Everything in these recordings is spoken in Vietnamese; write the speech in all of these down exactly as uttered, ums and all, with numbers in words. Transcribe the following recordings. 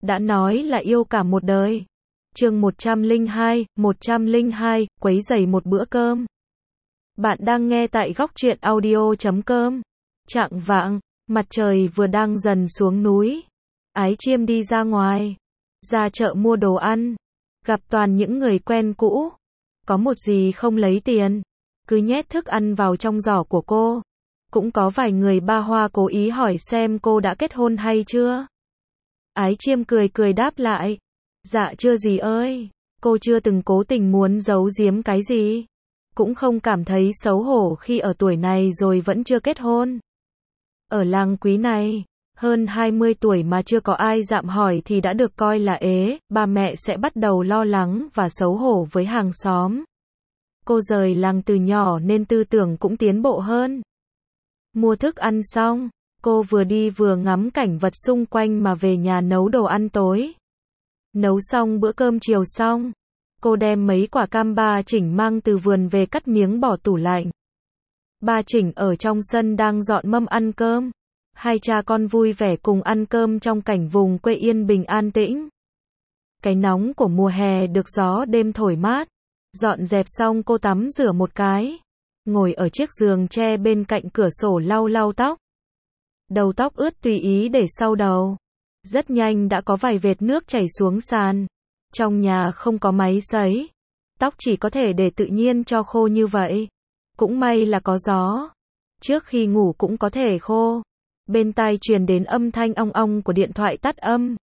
đã nói là yêu cả một đời. Chương một trăm lẻ hai, một trăm lẻ hai, quấy rầy một bữa cơm. Bạn đang nghe tại góc truyện audio chấm com. Chạng vạng, mặt trời vừa đang dần xuống núi. Ái Chiêm đi ra ngoài, ra chợ mua đồ ăn, gặp toàn những người quen cũ. Có một gì không lấy tiền, cứ nhét thức ăn vào trong giỏ của cô. Cũng có vài người ba hoa cố ý hỏi xem cô đã kết hôn hay chưa. Ái Chiêm cười cười đáp lại, dạ chưa gì ơi, cô chưa từng cố tình muốn giấu giếm cái gì. Cũng không cảm thấy xấu hổ khi ở tuổi này rồi vẫn chưa kết hôn. Ở làng Quý này, hơn hai mươi tuổi mà chưa có ai dạm hỏi thì đã được coi là ế, ba mẹ sẽ bắt đầu lo lắng và xấu hổ với hàng xóm. Cô rời làng từ nhỏ nên tư tưởng cũng tiến bộ hơn. Mua thức ăn xong, cô vừa đi vừa ngắm cảnh vật xung quanh mà về nhà nấu đồ ăn tối. Nấu xong bữa cơm chiều xong, cô đem mấy quả cam ba Chỉnh mang từ vườn về cắt miếng bỏ tủ lạnh. Ba Chỉnh ở trong sân đang dọn mâm ăn cơm. Hai cha con vui vẻ cùng ăn cơm trong cảnh vùng quê yên bình an tĩnh. Cái nóng của mùa hè được gió đêm thổi mát. Dọn dẹp xong cô tắm rửa một cái, ngồi ở chiếc giường tre bên cạnh cửa sổ lau lau tóc. Đầu tóc ướt tùy ý để sau đầu. Rất nhanh đã có vài vệt nước chảy xuống sàn. Trong nhà không có máy sấy, tóc chỉ có thể để tự nhiên cho khô như vậy. Cũng may là có gió, trước khi ngủ cũng có thể khô. Bên tai truyền đến âm thanh ong ong của điện thoại tắt âm.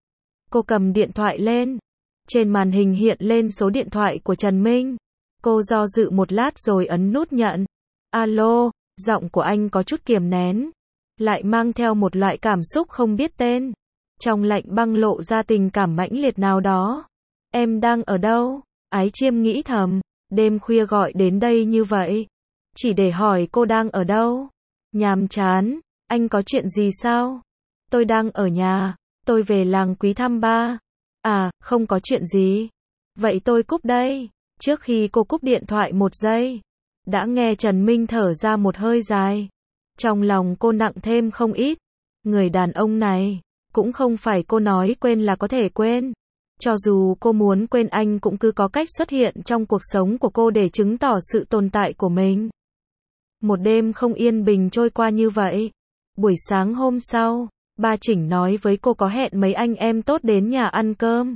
Cô cầm điện thoại lên, trên màn hình hiện lên số điện thoại của Trần Minh. Cô do dự một lát rồi ấn nút nhận. Alo, giọng của anh có chút kiềm nén, lại mang theo một loại cảm xúc không biết tên. Trong lạnh băng lộ ra tình cảm mãnh liệt nào đó. Em đang ở đâu? Ái Chiêm nghĩ thầm, đêm khuya gọi đến đây như vậy, chỉ để hỏi cô đang ở đâu. Nhàm chán, anh có chuyện gì sao? Tôi đang ở nhà, tôi về làng Quý thăm ba. À, không có chuyện gì. Vậy tôi cúp đây. Trước khi cô cúp điện thoại một giây, đã nghe Trần Minh thở ra một hơi dài. Trong lòng cô nặng thêm không ít. Người đàn ông này, cũng không phải cô nói quên là có thể quên. Cho dù cô muốn quên anh cũng cứ có cách xuất hiện trong cuộc sống của cô để chứng tỏ sự tồn tại của mình. Một đêm không yên bình trôi qua như vậy. Buổi sáng hôm sau, ba Chỉnh nói với cô có hẹn mấy anh em tốt đến nhà ăn cơm.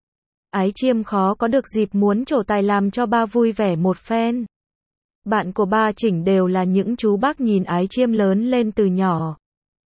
Ái Chiêm khó có được dịp muốn trổ tài làm cho ba vui vẻ một phen. Bạn của ba Chỉnh đều là những chú bác nhìn Ái Chiêm lớn lên từ nhỏ.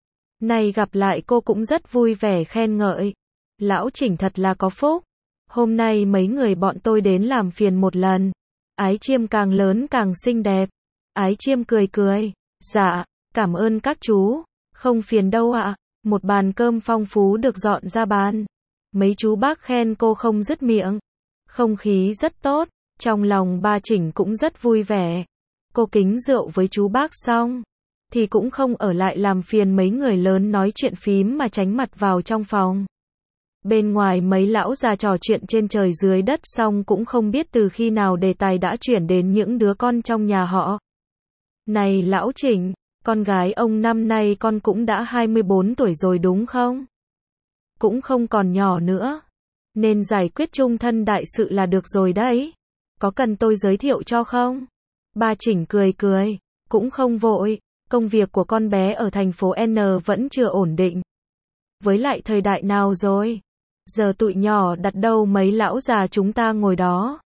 Nay gặp lại cô cũng rất vui vẻ khen ngợi. Lão Chỉnh thật là có phúc. Hôm nay mấy người bọn tôi đến làm phiền một lần. Ái Chiêm càng lớn càng xinh đẹp. Ái Chiêm cười cười. Dạ, cảm ơn các chú. Không phiền đâu ạ. Một bàn cơm phong phú được dọn ra bàn. Mấy chú bác khen cô không dứt miệng. Không khí rất tốt. Trong lòng ba Chỉnh cũng rất vui vẻ. Cô kính rượu với chú bác xong, thì cũng không ở lại làm phiền mấy người lớn nói chuyện phím mà tránh mặt vào trong phòng. Bên ngoài mấy lão già trò chuyện trên trời dưới đất xong cũng không biết từ khi nào đề tài đã chuyển đến những đứa con trong nhà họ. Này lão Chỉnh, con gái ông năm nay con cũng đã hai mươi bốn tuổi rồi đúng không? Cũng không còn nhỏ nữa, nên giải quyết chung thân đại sự là được rồi đấy. Có cần tôi giới thiệu cho không? Ba Chỉnh cười cười, cũng không vội. Công việc của con bé ở thành phố N vẫn chưa ổn định. Với lại thời đại nào rồi? Giờ tụi nhỏ đặt đâu mấy lão già chúng ta ngồi đó.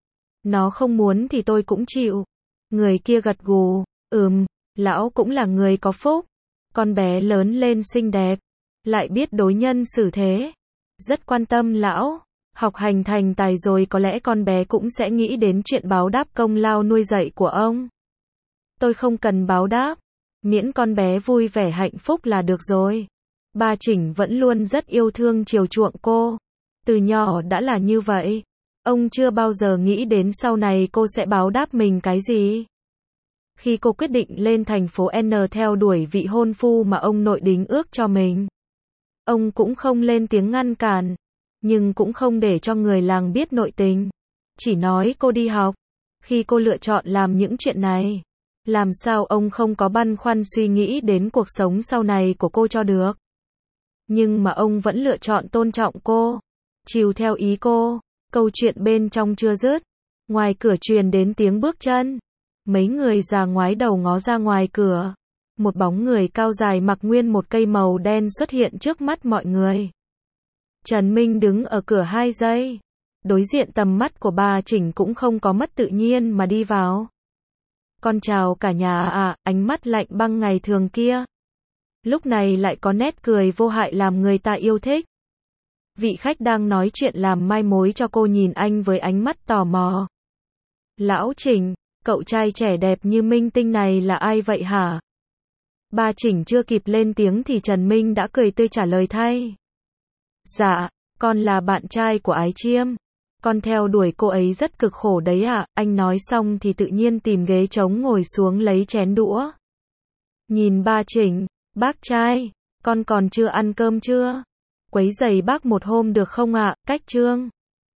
Nó không muốn thì tôi cũng chịu. Người kia gật gù, ừm, lão cũng là người có phúc. Con bé lớn lên xinh đẹp, lại biết đối nhân xử thế. Rất quan tâm lão. Học hành thành tài rồi có lẽ con bé cũng sẽ nghĩ đến chuyện báo đáp công lao nuôi dạy của ông. Tôi không cần báo đáp, miễn con bé vui vẻ hạnh phúc là được rồi. Ba Chỉnh vẫn luôn rất yêu thương chiều chuộng cô. Từ nhỏ đã là như vậy. Ông chưa bao giờ nghĩ đến sau này cô sẽ báo đáp mình cái gì. Khi cô quyết định lên thành phố N theo đuổi vị hôn phu mà ông nội đính ước cho mình, ông cũng không lên tiếng ngăn cản, nhưng cũng không để cho người làng biết nội tình. Chỉ nói cô đi học. Khi cô lựa chọn làm những chuyện này, làm sao ông không có băn khoăn suy nghĩ đến cuộc sống sau này của cô cho được. Nhưng mà ông vẫn lựa chọn tôn trọng cô, chiều theo ý cô. Câu chuyện bên trong chưa dứt, ngoài cửa truyền đến tiếng bước chân. Mấy người già ngoái đầu ngó ra ngoài cửa. Một bóng người cao dài mặc nguyên một cây màu đen xuất hiện trước mắt mọi người. Trần Minh đứng ở cửa hai giây. Đối diện tầm mắt của bà Chỉnh cũng không có mất tự nhiên mà đi vào. Con chào cả nhà à, ánh mắt lạnh băng ngày thường kia. Lúc này lại có nét cười vô hại làm người ta yêu thích. Vị khách đang nói chuyện làm mai mối cho cô nhìn anh với ánh mắt tò mò. Lão Chỉnh, cậu trai trẻ đẹp như minh tinh này là ai vậy hả? Bà Chỉnh chưa kịp lên tiếng thì Trần Minh đã cười tươi trả lời thay. Dạ, con là bạn trai của Ái Chiêm. Con theo đuổi cô ấy rất cực khổ đấy ạ. À. Anh nói xong thì tự nhiên tìm ghế trống ngồi xuống lấy chén đũa. Nhìn bà Chỉnh, bác trai, con còn chưa ăn cơm chưa? Quấy giày bác một hôm được không ạ? À? Cách Trương.